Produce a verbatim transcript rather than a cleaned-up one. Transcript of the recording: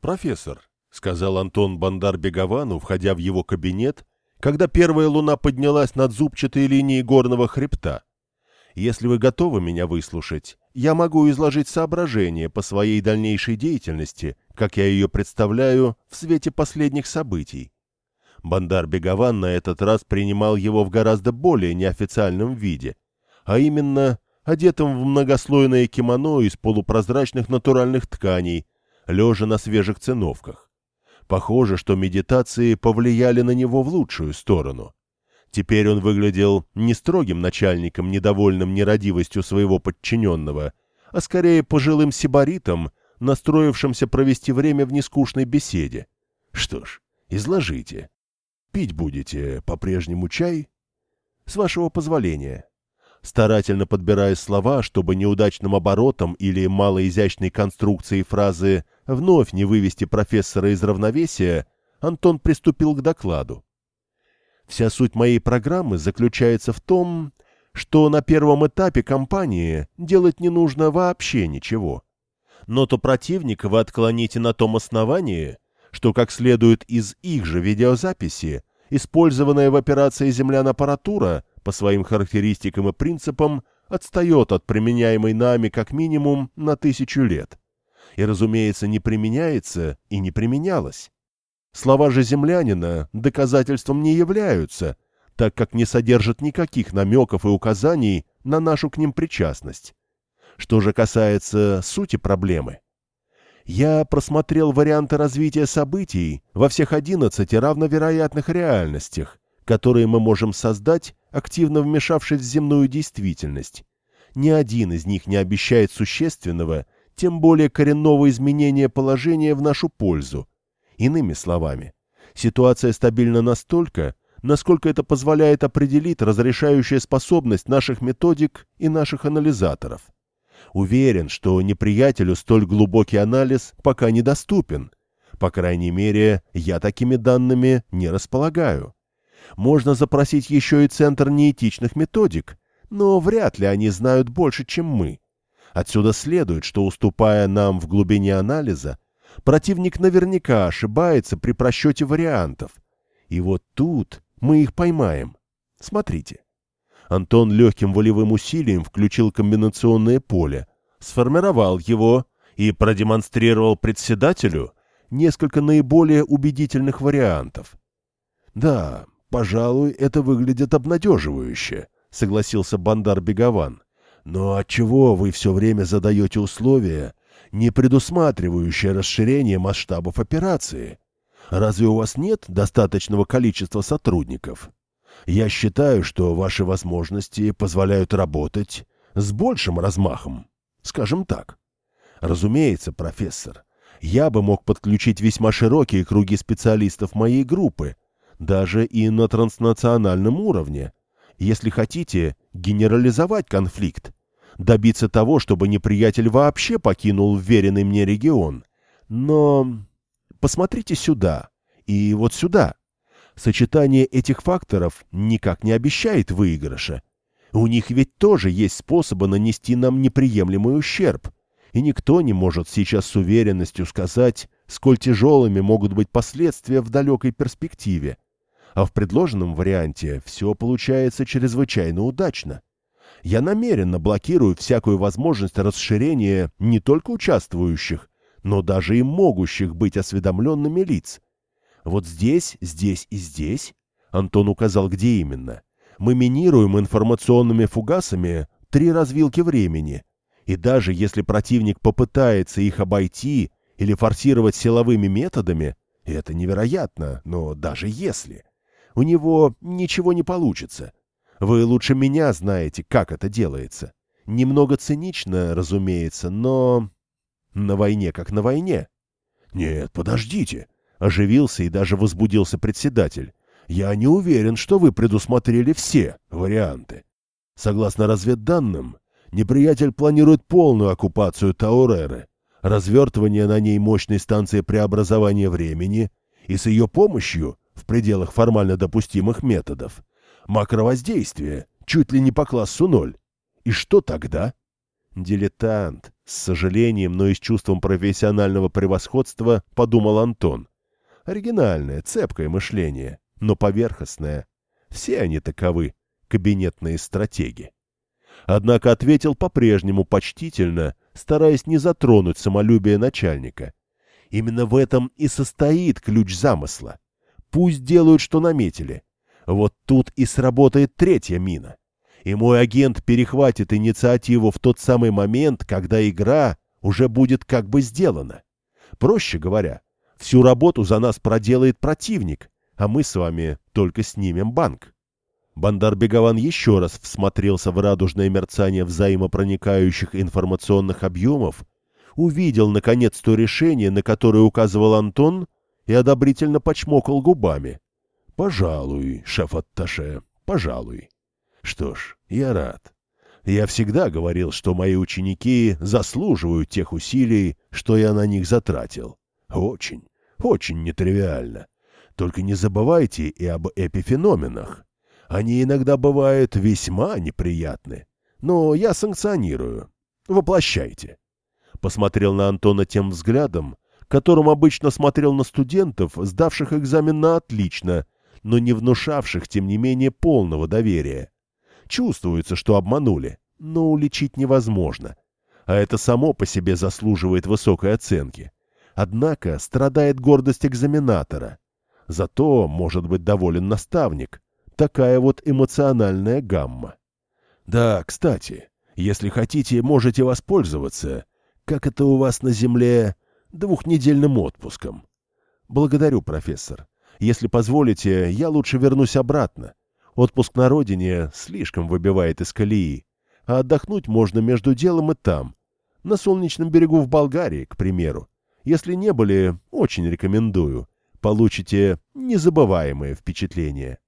«Профессор», — сказал Антон Бандар-Беговану, входя в его кабинет, когда первая луна поднялась над зубчатой линией горного хребта, «если вы готовы меня выслушать, я могу изложить соображения по своей дальнейшей деятельности, как я ее представляю в свете последних событий». Бандар-Бегован на этот раз принимал его в гораздо более неофициальном виде, а именно одетым в многослойное кимоно из полупрозрачных натуральных тканей, лежа на свежих циновках. Похоже, что медитации повлияли на него в лучшую сторону. Теперь он выглядел не строгим начальником, недовольным нерадивостью своего подчиненного, а скорее пожилым сибаритом, настроившимся провести время в нескучной беседе. Что ж, изложите. Пить будете по-прежнему чай? С вашего позволения. Старательно подбирая слова, чтобы неудачным оборотом или малоизящной конструкцией фразы вновь не вывести профессора из равновесия, Антон приступил к докладу. Вся суть моей программы заключается в том, что на первом этапе кампании делать не нужно вообще ничего. Ноту противника вы отклоните на том основании, что, как следует из их же видеозаписи, использованная в операции «Землян-аппаратура» по своим характеристикам и принципам отстает от применяемой нами как минимум на тысячу лет. И, разумеется, не применяется и не применялась. Слова же землянина доказательством не являются, так как не содержат никаких намеков и указаний на нашу к ним причастность. Что же касается сути проблемы, я просмотрел варианты развития событий во всех одиннадцати равновероятных реальностях, которые мы можем создать, активно вмешавшись в земную действительность. Ни один из них не обещает существенного, тем более коренного изменения положения в нашу пользу. Иными словами, ситуация стабильна настолько, насколько это позволяет определить разрешающая способность наших методик и наших анализаторов. Уверен, что неприятелю столь глубокий анализ пока недоступен. По крайней мере, я такими данными не располагаю. Можно запросить еще и Центр неэтичных методик, но вряд ли они знают больше, чем мы. Отсюда следует, что, уступая нам в глубине анализа, противник наверняка ошибается при просчете вариантов. И вот тут мы их поймаем. Смотрите. Антон легким волевым усилием включил комбинационное поле, сформировал его и продемонстрировал председателю несколько наиболее убедительных вариантов. «Да, пожалуй, это выглядит обнадеживающе», — согласился Бандар-Бегован. «Но отчего вы все время задаете условия, не предусматривающие расширение масштабов операции? Разве у вас нет достаточного количества сотрудников? Я считаю, что ваши возможности позволяют работать с большим размахом, скажем так. Разумеется, профессор, я бы мог подключить весьма широкие круги специалистов моей группы, даже и на транснациональном уровне, если хотите генерализовать конфликт, добиться того, чтобы неприятель вообще покинул вверенный мне регион. Но посмотрите сюда и вот сюда. Сочетание этих факторов никак не обещает выигрыша. У них ведь тоже есть способы нанести нам неприемлемый ущерб, и никто не может сейчас с уверенностью сказать, сколь тяжелыми могут быть последствия в далекой перспективе. А в предложенном варианте все получается чрезвычайно удачно. Я намеренно блокирую всякую возможность расширения не только участвующих, но даже и могущих быть осведомленными лиц. Вот здесь, здесь и здесь, Антон указал, где именно, мы минируем информационными фугасами три развилки времени, и даже если противник попытается их обойти или форсировать силовыми методами, это невероятно, но даже если, у него ничего не получится. Вы лучше меня знаете, как это делается. Немного цинично, разумеется, но на войне как на войне. Нет, подождите. Оживился и даже возбудился председатель. «Я не уверен, что вы предусмотрели все варианты. Согласно разведданным, неприятель планирует полную оккупацию Тауреры, развертывание на ней мощной станции преобразования времени и с ее помощью, в пределах формально допустимых методов, макровоздействие чуть ли не по классу ноль. И что тогда?» «Дилетант», С сожалением, но и с чувством профессионального превосходства подумал Антон. Оригинальное, цепкое мышление, но поверхностное. Все они таковы, кабинетные стратеги. Однако ответил по-прежнему почтительно, стараясь не затронуть самолюбие начальника. Именно в этом и состоит ключ замысла. Пусть делают, что наметили. Вот тут и сработает третья мина. И мой агент перехватит инициативу в тот самый момент, когда игра уже будет как бы сделана. Проще говоря, всю работу за нас проделает противник, а мы с вами только снимем банк. Бандар Бегован еще раз всмотрелся в радужное мерцание взаимопроникающих информационных объемов, увидел, наконец, то решение, на которое указывал Антон, и одобрительно почмокал губами. «Пожалуй, шеф-атташе, пожалуй. Что ж, я рад. Я всегда говорил, что мои ученики заслуживают тех усилий, что я на них затратил. Очень, очень нетривиально. Только не забывайте и об эпифеноменах. Они иногда бывают весьма неприятны. Но я санкционирую. Воплощайте». Посмотрел на Антона тем взглядом, которым обычно смотрел на студентов, сдавших экзамен на отлично, но не внушавших, тем не менее, полного доверия. Чувствуется, что обманули, но уличить невозможно. А это само по себе заслуживает высокой оценки. Однако страдает гордость экзаменатора. Зато может быть доволен наставник. Такая вот эмоциональная гамма. Да, кстати, если хотите, можете воспользоваться, как это у вас на земле, двухнедельным отпуском. Благодарю, профессор. Если позволите, я лучше вернусь обратно. Отпуск на родине слишком выбивает из колеи, а отдохнуть можно между делом и там. На солнечном берегу в Болгарии, к примеру. Если не были, очень рекомендую. Получите незабываемые впечатления.